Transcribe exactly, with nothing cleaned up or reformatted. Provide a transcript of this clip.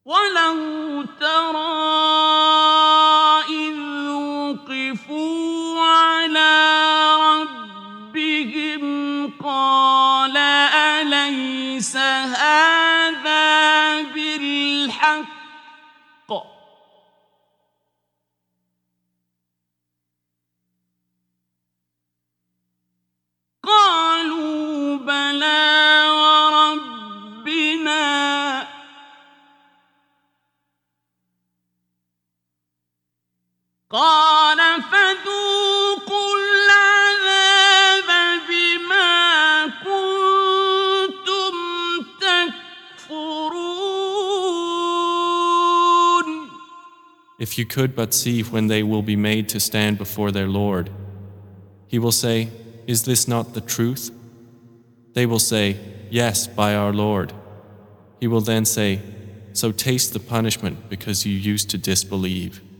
وَلَوْ تَرَىٰ إِذْ وُقِفُوا عَلَىٰ رَبِّهِمْ قَالَ أَلَيْسَ هَٰذَا بِالْحَقِّ ۖ قَالُوا بَلَىٰ وَرَبِّنَا ۚ قَالَ فَذُوقُوا الْعَذَابَ بِمَا كُنتُمْ تَكْفُرُونَ. If you could but see when they will be made to stand before their Lord, He will say, "Is this not the truth?" They will say, "Yes, by our Lord." He will then say, "So taste the punishment because you used to disbelieve."